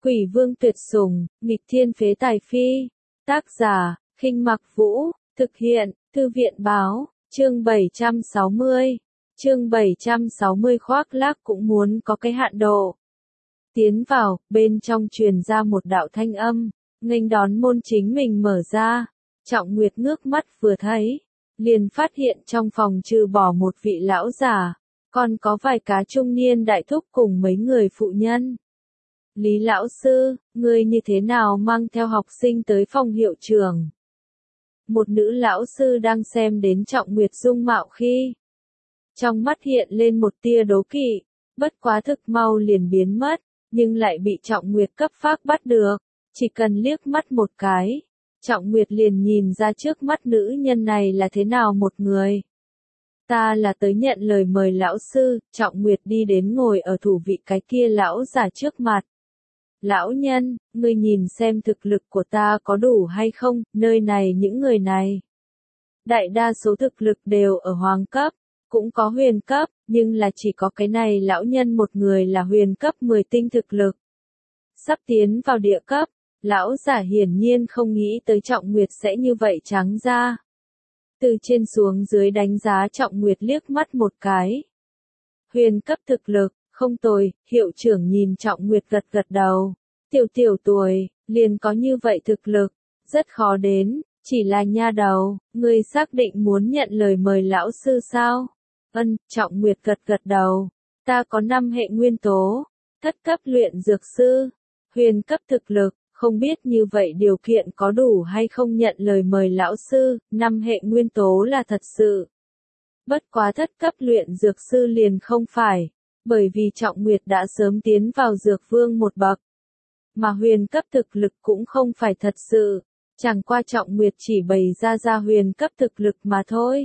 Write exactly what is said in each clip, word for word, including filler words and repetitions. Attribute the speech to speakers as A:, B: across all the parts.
A: Quỷ vương tuyệt sủng, nghịch thiên phế tài phi. Tác giả, Khinh Mặc Vũ, thực hiện, Thư viện báo, chương bảy trăm sáu mươi. Chương bảy trăm sáu mươi khoác lác cũng muốn có cái hạn độ. Tiến vào, bên trong truyền ra một đạo thanh âm, nghênh đón môn chính mình mở ra. Trọng Nguyệt ngước mắt vừa thấy, liền phát hiện trong phòng trừ bỏ một vị lão già, còn có vài cá trung niên đại thúc cùng mấy người phụ nhân. Lý lão sư, ngươi như thế nào mang theo học sinh tới phòng hiệu trưởng? Một nữ lão sư đang xem đến Trọng Nguyệt dung mạo khi trong mắt hiện lên một tia đố kỵ, bất quá thực mau liền biến mất, nhưng lại bị Trọng Nguyệt cấp phác bắt được, chỉ cần liếc mắt một cái, Trọng Nguyệt liền nhìn ra trước mắt nữ nhân này là thế nào một người. Ta là tới nhận lời mời lão sư. Trọng Nguyệt đi đến ngồi ở thủ vị cái kia lão già trước mặt. Lão nhân, ngươi nhìn xem thực lực của ta có đủ hay không, nơi này những người này. Đại đa số thực lực đều ở hoàng cấp, cũng có huyền cấp, nhưng là chỉ có cái này lão nhân một người là huyền cấp mười tinh thực lực. Sắp tiến vào địa cấp, lão giả hiển nhiên không nghĩ tới Trọng Nguyệt sẽ như vậy trắng ra. Từ trên xuống dưới đánh giá Trọng Nguyệt liếc mắt một cái. Huyền cấp thực lực, không tồi, hiệu trưởng nhìn Trọng Nguyệt gật gật đầu. Tiểu tiểu tuổi, liền có như vậy thực lực, rất khó đến, chỉ là nha đầu, ngươi xác định muốn nhận lời mời lão sư sao? Ân, Trọng Nguyệt gật gật đầu. Ta có năm hệ nguyên tố, thất cấp luyện dược sư, huyền cấp thực lực. Không biết như vậy điều kiện có đủ hay không nhận lời mời lão sư, năm hệ nguyên tố là thật sự. Bất quá thất cấp luyện dược sư liền không phải, bởi vì Trọng Nguyệt đã sớm tiến vào dược vương một bậc. Mà huyền cấp thực lực cũng không phải thật sự, chẳng qua Trọng Nguyệt chỉ bày ra ra huyền cấp thực lực mà thôi.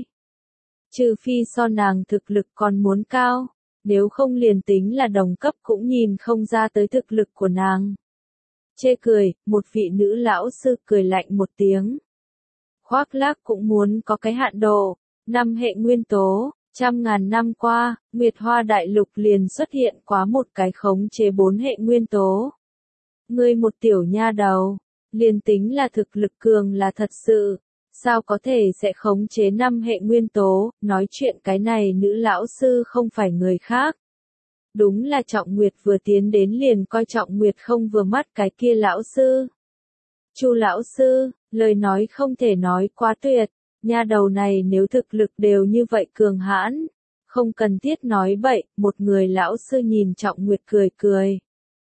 A: Trừ phi so nàng thực lực còn muốn cao, nếu không liền tính là đồng cấp cũng nhìn không ra tới thực lực của nàng. Chê cười, một vị nữ lão sư cười lạnh một tiếng. Khoác lác cũng muốn có cái hạn độ, năm hệ nguyên tố, trăm ngàn năm qua, Nguyệt Hoa Đại Lục liền xuất hiện quá một cái khống chế bốn hệ nguyên tố. Ngươi một tiểu nha đầu, liền tính là thực lực cường là thật sự, sao có thể sẽ khống chế năm hệ nguyên tố, nói chuyện cái này nữ lão sư không phải người khác. Đúng là Trọng Nguyệt vừa tiến đến liền coi Trọng Nguyệt không vừa mắt cái kia lão sư. Chu lão sư, lời nói không thể nói quá tuyệt, nha đầu này nếu thực lực đều như vậy cường hãn, không cần thiết nói bậy, một người lão sư nhìn Trọng Nguyệt cười cười.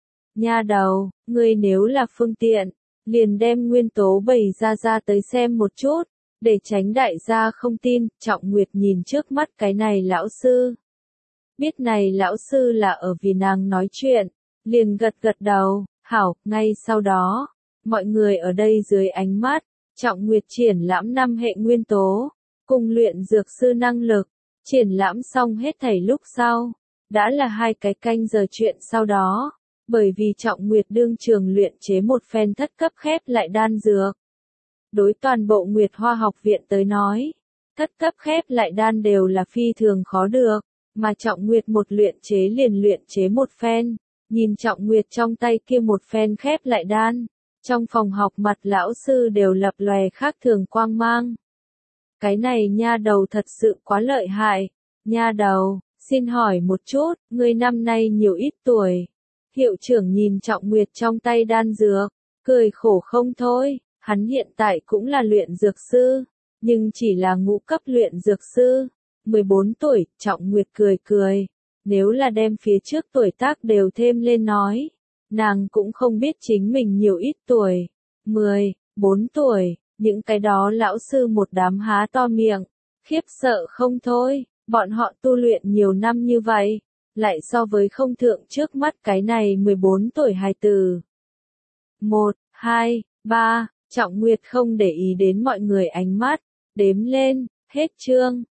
A: Nha đầu, ngươi nếu là phương tiện, liền đem nguyên tố bày ra ra tới xem một chút, để tránh đại gia không tin. Trọng Nguyệt nhìn trước mắt cái này lão sư. Biết này lão sư là ở vì nàng nói chuyện, liền gật gật đầu, hảo, ngay sau đó, mọi người ở đây dưới ánh mắt, Trọng Nguyệt triển lãm năm hệ nguyên tố, cùng luyện dược sư năng lực, triển lãm xong hết thảy lúc sau, đã là hai cái canh giờ chuyện sau đó, bởi vì Trọng Nguyệt đương trường luyện chế một phen thất cấp khép lại đan dược. Đối toàn bộ Nguyệt Hoa học viện tới nói, thất cấp khép lại đan đều là phi thường khó được. Mà Trọng Nguyệt một luyện chế liền luyện chế một phen, nhìn Trọng Nguyệt trong tay kia một phen khép lại đan, trong phòng học mặt lão sư đều lập lòe khác thường quang mang. Cái này nha đầu thật sự quá lợi hại, nha đầu, xin hỏi một chút, ngươi năm nay nhiều ít tuổi? Hiệu trưởng nhìn Trọng Nguyệt trong tay đan dược, cười khổ không thôi, hắn hiện tại cũng là luyện dược sư, nhưng chỉ là ngũ cấp luyện dược sư. mười bốn tuổi, Trọng Nguyệt cười cười, nếu là đem phía trước tuổi tác đều thêm lên nói, nàng cũng không biết chính mình nhiều ít tuổi, mười bốn tuổi, những cái đó lão sư một đám há to miệng, khiếp sợ không thôi, bọn họ tu luyện nhiều năm như vậy, lại so với không thượng trước mắt cái này mười bốn tuổi hài tử. một, hai, ba, Trọng Nguyệt không để ý đến mọi người ánh mắt, đếm lên, hết chương.